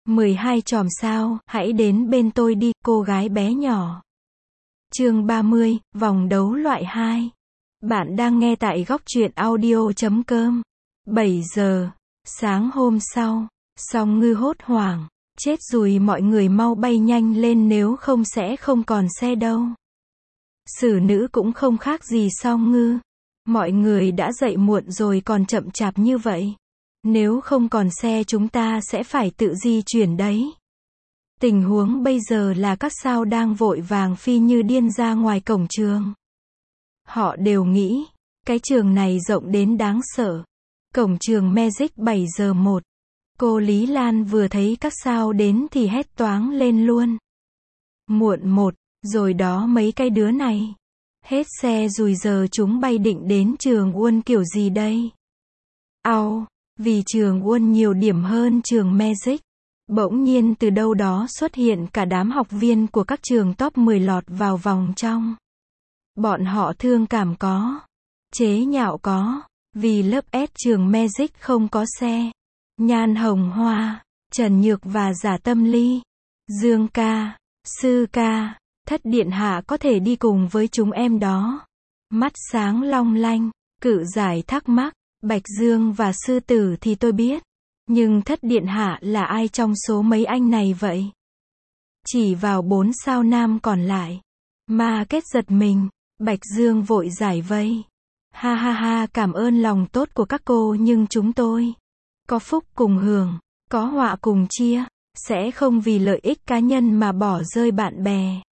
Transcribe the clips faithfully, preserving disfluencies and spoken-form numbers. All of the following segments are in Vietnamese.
mười hai chòm sao, hãy đến bên tôi đi, cô gái bé nhỏ. Chương ba mươi, vòng đấu loại hai. Bạn đang nghe tại góc truyện audio chấm com. bảy giờ, sáng hôm sau, Song Ngư hốt hoảng, chết rồi, mọi người mau bay nhanh lên nếu không sẽ không còn xe đâu. Xử nữ cũng không khác gì Song Ngư. Mọi người đã dậy muộn rồi còn chậm chạp như vậy. Nếu không còn xe chúng ta sẽ phải tự di chuyển đấy. Tình huống bây giờ là các sao đang vội vàng phi như điên ra ngoài cổng trường. Họ đều nghĩ, cái trường này rộng đến đáng sợ. Cổng trường Magic bảy giờ một. Cô Lý Lan vừa thấy các sao đến thì hét toáng lên luôn. Muộn một, rồi đó mấy cái đứa này. Hết xe rồi, giờ chúng bay định đến trường Uôn kiểu gì đây? Au, vì trường Uôn nhiều điểm hơn trường Magic. Bỗng nhiên từ đâu đó xuất hiện cả đám học viên của các trường top mười lọt vào vòng trong. Bọn họ thương cảm có, chế nhạo có, vì lớp S trường Magic không có xe. Nhan Hồng Hoa, Trần Nhược và Giả Tâm Ly, Dương ca, Sư ca, Thất điện hạ có thể đi cùng với chúng em đó. Mắt sáng long lanh, Cự Giải thắc mắc, Bạch Dương và Sư tử thì tôi biết. Nhưng Thất điện hạ là ai trong số mấy anh này vậy? Chỉ vào bốn sao nam còn lại. Ma Kết giật mình, Bạch Dương vội giải vây. Ha ha ha, cảm ơn lòng tốt của các cô nhưng chúng tôi có phúc cùng hưởng, có họa cùng chia, sẽ không vì lợi ích cá nhân mà bỏ rơi bạn bè.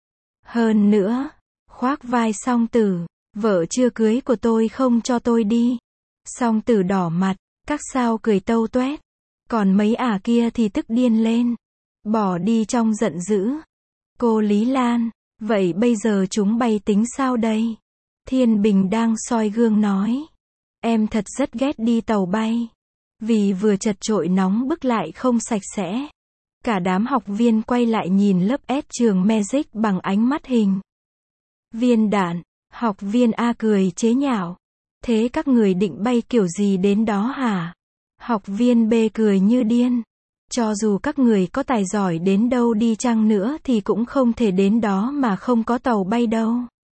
Hơn nữa, khoác vai Song Tử, vợ chưa cưới của tôi không cho tôi đi. Song Tử đỏ mặt, các sao cười tâu toét. Còn mấy ả kia thì tức điên lên, bỏ đi trong giận dữ. Cô Lý Lan, vậy bây giờ chúng bay tính sao đây? Thiên Bình đang soi gương nói. Em thật rất ghét đi tàu bay. Vì vừa chật chội nóng bức lại không sạch sẽ. Cả đám học viên quay lại nhìn lớp S trường Magic bằng ánh mắt hình viên đạn. Học viên A cười chế nhạo. Thế các người định bay kiểu gì đến đó hả? Học viên B cười như điên. Cho dù các người có tài giỏi đến đâu đi chăng nữa thì cũng không thể đến đó mà không có tàu bay đâu.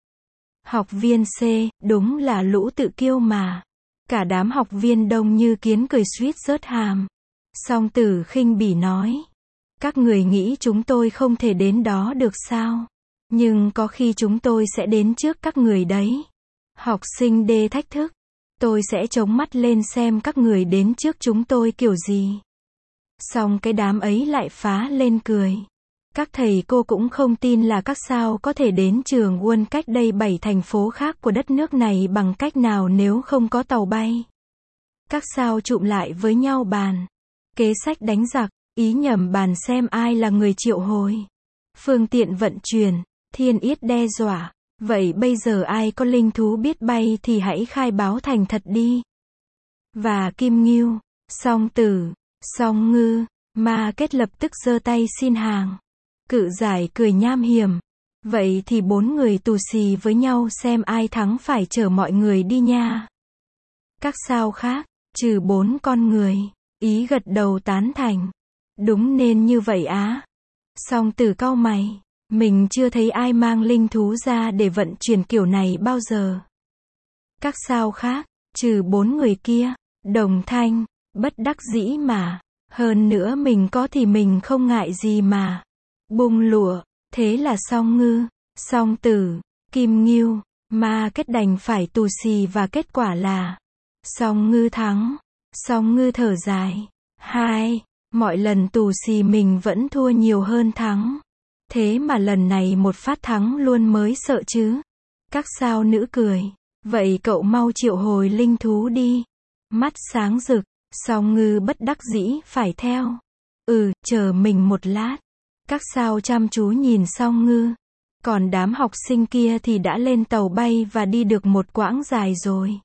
Học viên C, đúng là lũ tự kiêu mà. Cả đám học viên đông như kiến cười suýt rớt hàm. Song Tử khinh bỉ nói. Các người nghĩ chúng tôi không thể đến đó được sao? Nhưng có khi chúng tôi sẽ đến trước các người đấy. Học sinh D thách thức. Tôi sẽ chống mắt lên xem các người đến trước chúng tôi kiểu gì. Xong cái đám ấy lại phá lên cười. Các thầy cô cũng không tin là các sao có thể đến trường Uôn cách đây bảy thành phố khác của đất nước này bằng cách nào nếu không có tàu bay. Các sao chụm lại với nhau bàn. Kế sách đánh giặc, ý nhầm bàn xem ai là người triệu hồi. Phương tiện vận chuyển, Thiên Yết đe dọa. Vậy bây giờ ai có linh thú biết bay thì hãy khai báo thành thật đi. Và Kim Ngưu, Song Tử, Song Ngư, Ma Kết lập tức giơ tay xin hàng. Cự Giải cười nham hiểm. Vậy thì bốn người tù xì với nhau xem ai thắng phải chở mọi người đi nha. Các sao khác, trừ bốn con người, ý gật đầu tán thành. Đúng nên như vậy á. Song Tử cau mày. Mình chưa thấy ai mang linh thú ra để vận chuyển kiểu này bao giờ. Các sao khác, trừ bốn người kia, đồng thanh, bất đắc dĩ mà. Hơn nữa mình có thì mình không ngại gì mà. Bung lụa, thế là Song Ngư, Song Tử, Kim Ngưu, Ma Kết đành phải tù xì và kết quả là Song Ngư thắng. Song Ngư thở dài. Hai, mọi lần tù xì mình vẫn thua nhiều hơn thắng. Thế mà lần này một phát thắng luôn mới sợ chứ. Các sao nữ cười. Vậy cậu mau triệu hồi linh thú đi. Mắt sáng rực, Song Ngư bất đắc dĩ phải theo. Ừ, chờ mình một lát. Các sao chăm chú nhìn Song Ngư. Còn đám học sinh kia thì đã lên tàu bay và đi được một quãng dài rồi.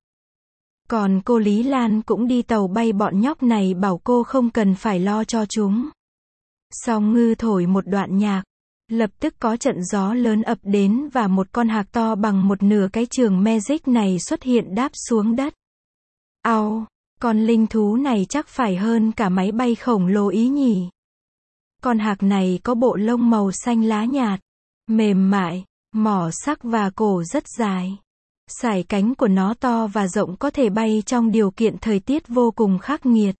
Còn cô Lý Lan cũng đi tàu bay, bọn nhóc này bảo cô không cần phải lo cho chúng. Song Ngư thổi một đoạn nhạc. Lập tức có trận gió lớn ập đến và một con hạc to bằng một nửa cái trường Magic này xuất hiện đáp xuống đất. Au, con linh thú này chắc phải hơn cả máy bay khổng lồ ý nhỉ. Con hạc này có bộ lông màu xanh lá nhạt, mềm mại, mỏ sắc và cổ rất dài. Sải cánh của nó to và rộng, có thể bay trong điều kiện thời tiết vô cùng khắc nghiệt.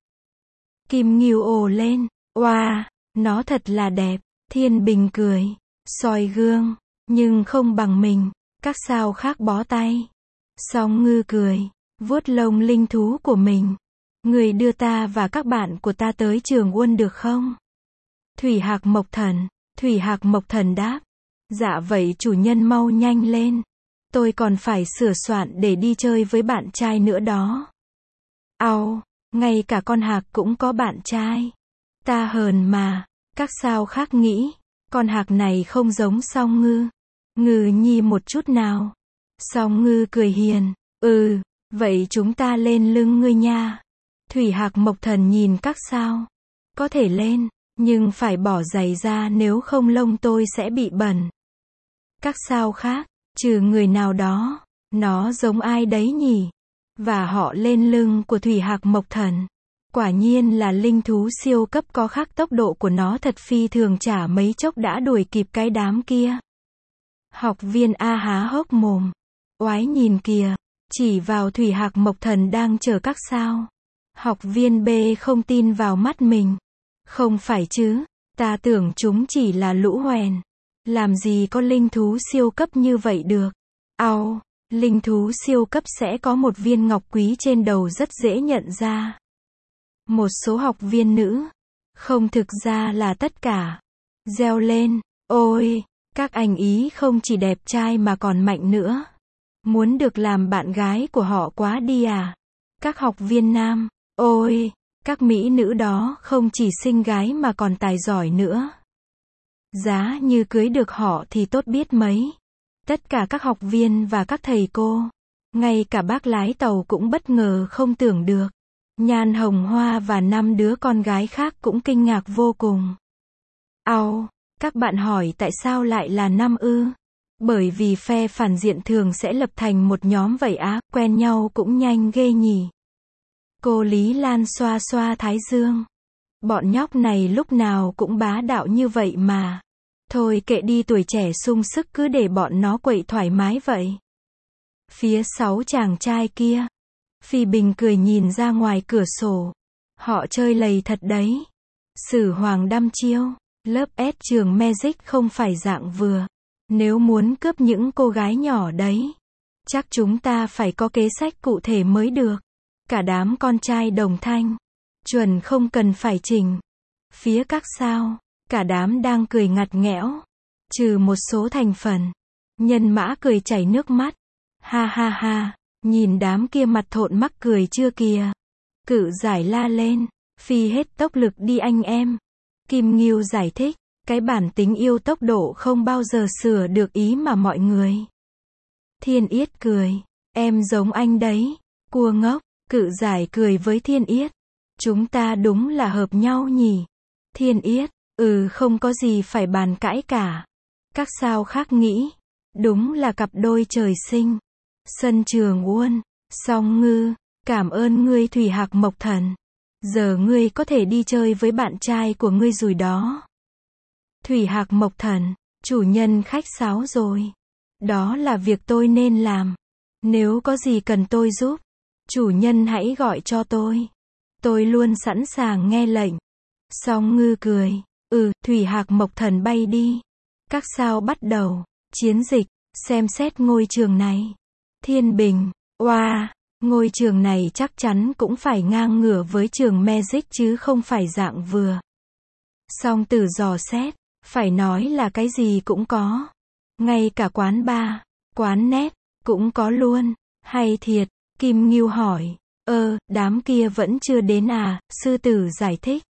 Kim Ngưu ồ lên, oa, nó thật là đẹp. Thiên Bình cười, soi gương, nhưng không bằng mình. Các sao khác bó tay. Song Ngư cười, vuốt lông linh thú của mình. Người đưa ta và các bạn của ta tới Trường Uân được không? Thủy Hạc Mộc Thần, Thủy Hạc Mộc Thần đáp. Dạ vậy chủ nhân mau nhanh lên. Tôi còn phải sửa soạn để đi chơi với bạn trai nữa đó. Au, ngay cả con hạc cũng có bạn trai. Ta hờn mà. Các sao khác nghĩ, con hạc này không giống Song Ngư. Ngư nhi một chút nào. Song Ngư cười hiền, ừ, vậy chúng ta lên lưng ngươi nha. Thủy Hạc Mộc Thần nhìn các sao. Có thể lên, nhưng phải bỏ giày ra, nếu không lông tôi sẽ bị bẩn. Các sao khác, trừ người nào đó, nó giống ai đấy nhỉ? Và họ lên lưng của Thủy Hạc Mộc Thần. Quả nhiên là linh thú siêu cấp, có khác tốc độ của nó thật phi thường, chả mấy chốc đã đuổi kịp cái đám kia. Học viên A há hốc mồm. Oái nhìn kìa, chỉ vào Thủy Hạc Mộc Thần đang chờ các sao. Học viên B không tin vào mắt mình. Không phải chứ, ta tưởng chúng chỉ là lũ hoèn. Làm gì có linh thú siêu cấp như vậy được. Au, linh thú siêu cấp sẽ có một viên ngọc quý trên đầu, rất dễ nhận ra. Một số học viên nữ, không, thực ra là tất cả, reo lên, ôi, các anh ý không chỉ đẹp trai mà còn mạnh nữa. Muốn được làm bạn gái của họ quá đi à. Các học viên nam, ôi, các mỹ nữ đó không chỉ xinh gái mà còn tài giỏi nữa. Giá như cưới được họ thì tốt biết mấy. Tất cả các học viên và các thầy cô, ngay cả bác lái tàu cũng bất ngờ không tưởng được. Nhan Hồng Hoa và năm đứa con gái khác cũng kinh ngạc vô cùng. Au, các bạn hỏi tại sao lại là năm ư? Bởi vì phe phản diện thường sẽ lập thành một nhóm vậy á, quen nhau cũng nhanh ghê nhỉ. Cô Lý Lan xoa xoa thái dương. Bọn nhóc này lúc nào cũng bá đạo như vậy mà. Thôi kệ đi, tuổi trẻ sung sức, cứ để bọn nó quậy thoải mái vậy. Phía sáu chàng trai kia, Phi Bình cười nhìn ra ngoài cửa sổ. Họ chơi lầy thật đấy. Sử Hoàng đăm chiêu, lớp S trường Magic không phải dạng vừa. Nếu muốn cướp những cô gái nhỏ đấy, chắc chúng ta phải có kế sách cụ thể mới được. Cả đám con trai đồng thanh, chuẩn không cần phải chỉnh. Phía các sao, cả đám đang cười ngặt nghẽo, trừ một số thành phần. Nhân Mã cười chảy nước mắt. Ha ha ha, nhìn đám kia mặt thộn mắc cười chưa kìa. Cự Giải la lên, phi hết tốc lực đi anh em. Kim Ngưu giải thích, cái bản tính yêu tốc độ không bao giờ sửa được ý mà mọi người. Thiên Yết cười, em giống anh đấy, cua ngốc. Cự Giải cười với Thiên Yết, chúng ta đúng là hợp nhau nhỉ. Thiên Yết, ừ, không có gì phải bàn cãi cả. Các sao khác nghĩ, đúng là cặp đôi trời sinh. Sân Trường Uân, Song Ngư, cảm ơn ngươi Thủy Hạc Mộc Thần. Giờ ngươi có thể đi chơi với bạn trai của ngươi rồi đó. Thủy Hạc Mộc Thần, chủ nhân khách sáo rồi. Đó là việc tôi nên làm. Nếu có gì cần tôi giúp, chủ nhân hãy gọi cho tôi. Tôi luôn sẵn sàng nghe lệnh. Song Ngư cười, ừ, Thủy Hạc Mộc Thần bay đi. Các sao bắt đầu chiến dịch, xem xét ngôi trường này. Thiên Bình, oa, ngôi trường này chắc chắn cũng phải ngang ngửa với trường Magic chứ không phải dạng vừa. Song Tử dò xét, phải nói là cái gì cũng có. Ngay cả quán bar, quán net, cũng có luôn. Hay thiệt, Kim Ngưu hỏi, ơ, đám kia vẫn chưa đến à, sư tử giải thích.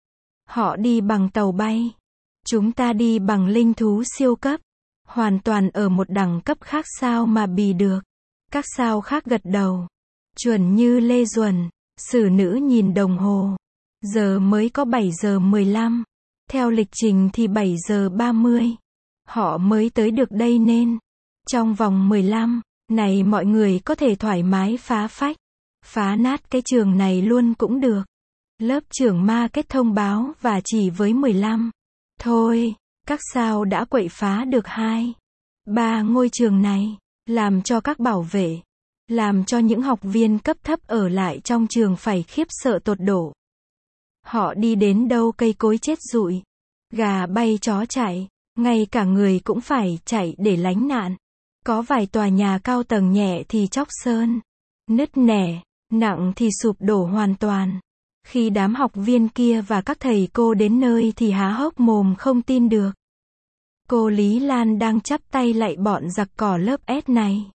Họ đi bằng tàu bay. Chúng ta đi bằng linh thú siêu cấp. Hoàn toàn ở một đẳng cấp khác, sao mà bì được. Các sao khác gật đầu. Chuẩn như Lê Duẩn. Sử Nữ nhìn đồng hồ. Giờ mới có bảy giờ mười lăm. Theo lịch trình thì bảy giờ ba mươi. Họ mới tới được đây nên trong vòng mười lăm này mọi người có thể thoải mái phá phách, phá nát cái trường này luôn cũng được. Lớp trưởng ma kết thông báo và chỉ với mười lăm Thôi, các sao đã quậy phá được hai, ba ngôi trường này, làm cho các bảo vệ, làm cho những học viên cấp thấp ở lại trong trường phải khiếp sợ tột độ. Họ đi đến đâu cây cối chết rụi, gà bay chó chạy, ngay cả người cũng phải chạy để lánh nạn. Có vài tòa nhà cao tầng nhẹ thì chóc sơn, nứt nẻ, nặng thì sụp đổ hoàn toàn. Khi đám học viên kia và các thầy cô đến nơi thì há hốc mồm không tin được. Cô Lý Lan đang chắp tay lạy bọn giặc cỏ lớp S này.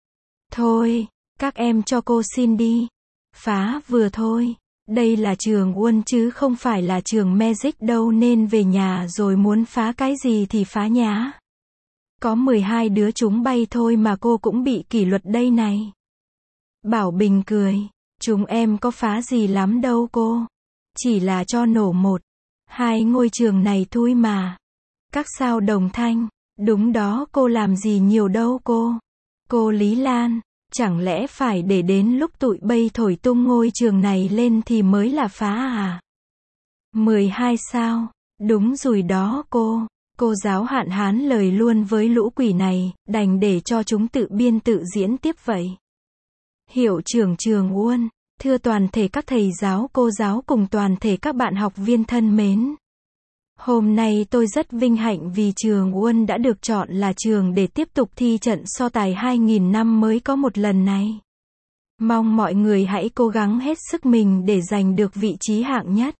Thôi, các em cho cô xin đi. Phá vừa thôi. Đây là trường Quân chứ không phải là trường Magic đâu, nên về nhà rồi muốn phá cái gì thì phá nhá. Có mười hai đứa chúng bay thôi mà cô cũng bị kỷ luật đây này. Bảo Bình cười. Chúng em có phá gì lắm đâu cô. Chỉ là cho nổ một, hai ngôi trường này thôi mà. Các sao đồng thanh. Đúng đó, cô làm gì nhiều đâu cô. Cô Lý Lan, chẳng lẽ phải để đến lúc tụi bay thổi tung ngôi trường này lên thì mới là phá à? mười hai sao? Đúng rồi đó cô. Cô giáo hạn hán lời luôn với lũ quỷ này, đành để cho chúng tự biên tự diễn tiếp vậy. Hiệu trưởng trường Uôn, thưa toàn thể các thầy giáo cô giáo cùng toàn thể các bạn học viên thân mến. Hôm nay tôi rất vinh hạnh vì trường Uôn đã được chọn là trường để tiếp tục thi trận so tài hai nghìn năm mới có một lần này. Mong mọi người hãy cố gắng hết sức mình để giành được vị trí hạng nhất.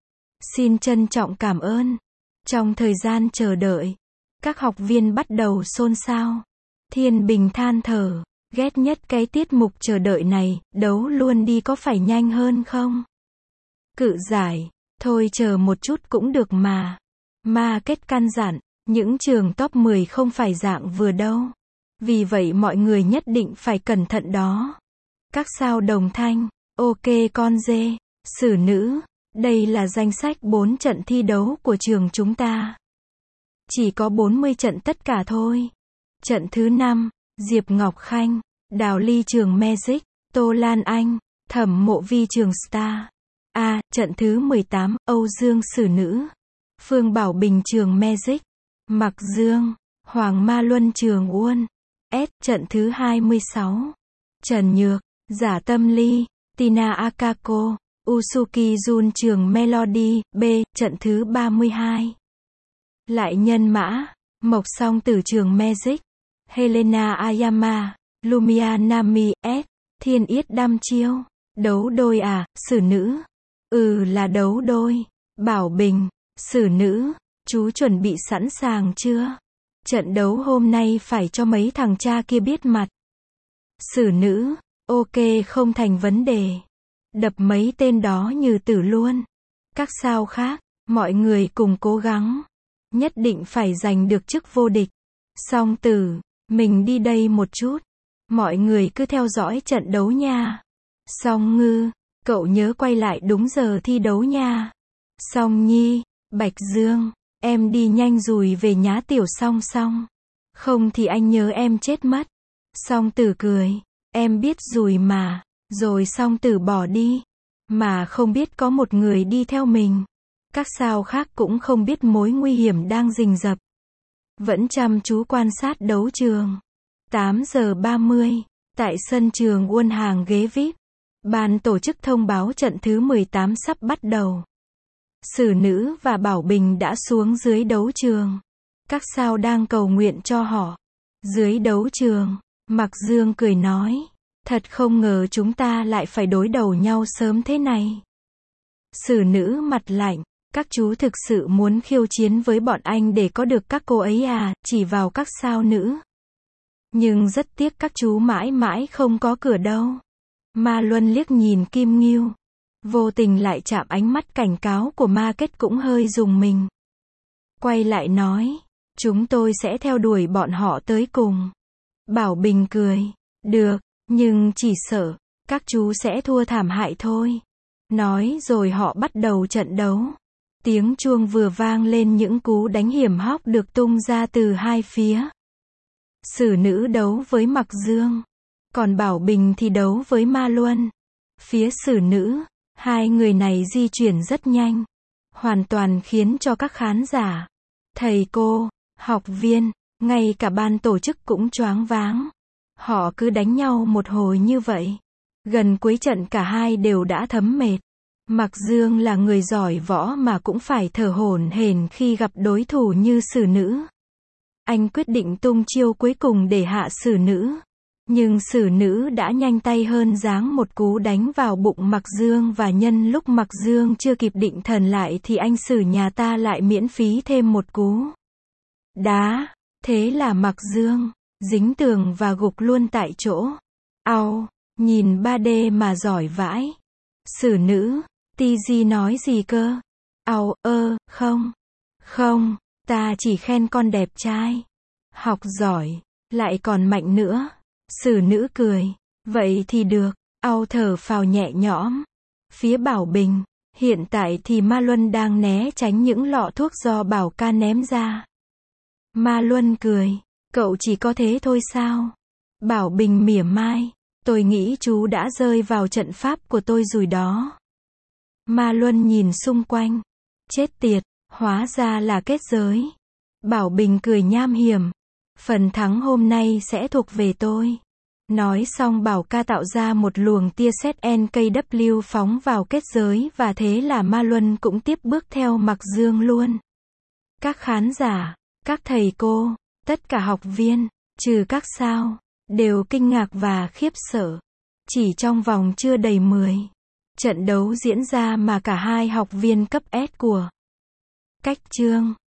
Xin trân trọng cảm ơn. Trong thời gian chờ đợi, các học viên bắt đầu xôn xao. Thiên Bình than thở, ghét nhất cái tiết mục chờ đợi này, đấu luôn đi có phải nhanh hơn không? Cự giải, thôi chờ một chút cũng được mà. Ma Kết căn dặn, những trường top mười không phải dạng vừa đâu. Vì vậy mọi người nhất định phải cẩn thận đó. Các sao đồng thanh, ok con dê, xử nữ. Đây là danh sách bốn trận thi đấu của trường chúng ta. Chỉ có bốn mươi trận tất cả thôi. Trận thứ năm, Diệp Ngọc Khanh, Đào Ly trường Magic, Tô Lan Anh, Thẩm Mộ Vi trường Star. A. Trận thứ mười tám, Âu Dương xử nữ, Phương Bảo Bình trường Magic, Mạc Dương, Hoàng Ma Luân trường Uôn. S. Trận thứ hai mươi sáu, Trần Nhược, Giả Tâm Ly, Tina Akako, Usuki Jun trường Melody. B. Trận thứ ba mươi hai, Lại Nhân Mã, Mộc Song Tử trường Magic, Helena Ayama, Lumia Nami. S. Thiên Yết Đăm Chiêu, đấu đôi à, xử nữ. Ừ là đấu đôi. Bảo Bình, xử nữ, chú chuẩn bị sẵn sàng chưa? Trận đấu hôm nay phải cho mấy thằng cha kia biết mặt. Xử nữ, ok không thành vấn đề. Đập mấy tên đó như tử luôn. Các sao khác, mọi người cùng cố gắng. Nhất định phải giành được chức vô địch. Song Tử, mình đi đây một chút. Mọi người cứ theo dõi trận đấu nha. Song Ngư, cậu nhớ quay lại đúng giờ thi đấu nha. Song Nhi, Bạch Dương, em đi nhanh rùi về nhá tiểu Song Song. Không thì anh nhớ em chết mất. Song Tử cười, em biết rùi mà. Rồi Song Tử bỏ đi. Mà không biết có một người đi theo mình. Các sao khác cũng không biết mối nguy hiểm đang rình rập. Vẫn chăm chú quan sát đấu trường. tám giờ ba mươi, tại sân trường Uôn hàng ghế vi ai pi. Ban tổ chức thông báo trận thứ mười tám sắp bắt đầu. Xử nữ và Bảo Bình đã xuống dưới đấu trường. Các sao đang cầu nguyện cho họ. Dưới đấu trường, Mạc Dương cười nói. Thật không ngờ chúng ta lại phải đối đầu nhau sớm thế này. Xử nữ mặt lạnh. Các chú thực sự muốn khiêu chiến với bọn anh để có được các cô ấy à, chỉ vào các sao nữ. Nhưng rất tiếc các chú mãi mãi không có cửa đâu. Ma Luân liếc nhìn Kim Ngưu. Vô tình lại chạm ánh mắt cảnh cáo của Ma Kết cũng hơi rùng mình. Quay lại nói. Chúng tôi sẽ theo đuổi bọn họ tới cùng. Bảo Bình cười. Được, nhưng chỉ sợ, các chú sẽ thua thảm hại thôi. Nói rồi họ bắt đầu trận đấu. Tiếng chuông vừa vang lên những cú đánh hiểm hóc được tung ra từ hai phía. Xử nữ đấu với Mạc Dương. Còn Bảo Bình thì đấu với Ma Luân. Phía xử nữ, hai người này di chuyển rất nhanh. hoàn toàn khiến cho các khán giả, thầy cô, học viên, ngay cả ban tổ chức cũng choáng váng. Họ cứ đánh nhau một hồi như vậy. Gần cuối trận cả hai đều đã thấm mệt. Mạc Dương là người giỏi võ mà cũng phải thở hổn hển khi gặp đối thủ như Sử Nữ. Anh quyết định tung chiêu cuối cùng để hạ Sử Nữ. Nhưng Sử Nữ đã nhanh tay hơn, giáng một cú đánh vào bụng Mạc Dương, và nhân lúc Mạc Dương chưa kịp định thần lại thì anh Sử nhà ta lại miễn phí thêm một cú đá. Thế là Mạc Dương dính tường và gục luôn tại chỗ. Au, nhìn ba D mà giỏi vãi. Sử Nữ, Ti Di nói gì cơ? Au, ơ, không. Không, ta chỉ khen con đẹp trai. Học giỏi, lại còn mạnh nữa. Sử Nữ cười. Vậy thì được. Au thở phào nhẹ nhõm. Phía Bảo Bình, hiện tại thì Ma Luân đang né tránh những lọ thuốc do Bảo ca ném ra. Ma Luân cười. Cậu chỉ có thế thôi sao? Bảo Bình mỉa mai. Tôi nghĩ chú đã rơi vào trận pháp của tôi rồi đó. Ma Luân nhìn xung quanh. Chết tiệt, hóa ra là kết giới. Bảo Bình cười nham hiểm. Phần thắng hôm nay sẽ thuộc về tôi. Nói xong Bảo ca tạo ra một luồng tia sét en ca vê phóng vào kết giới, và thế là Ma Luân cũng tiếp bước theo Mạc Dương luôn. Các khán giả, các thầy cô, tất cả học viên, trừ các sao, đều kinh ngạc và khiếp sợ. Chỉ trong vòng chưa đầy mười trận đấu diễn ra mà cả hai học viên cấp S của Cách Chương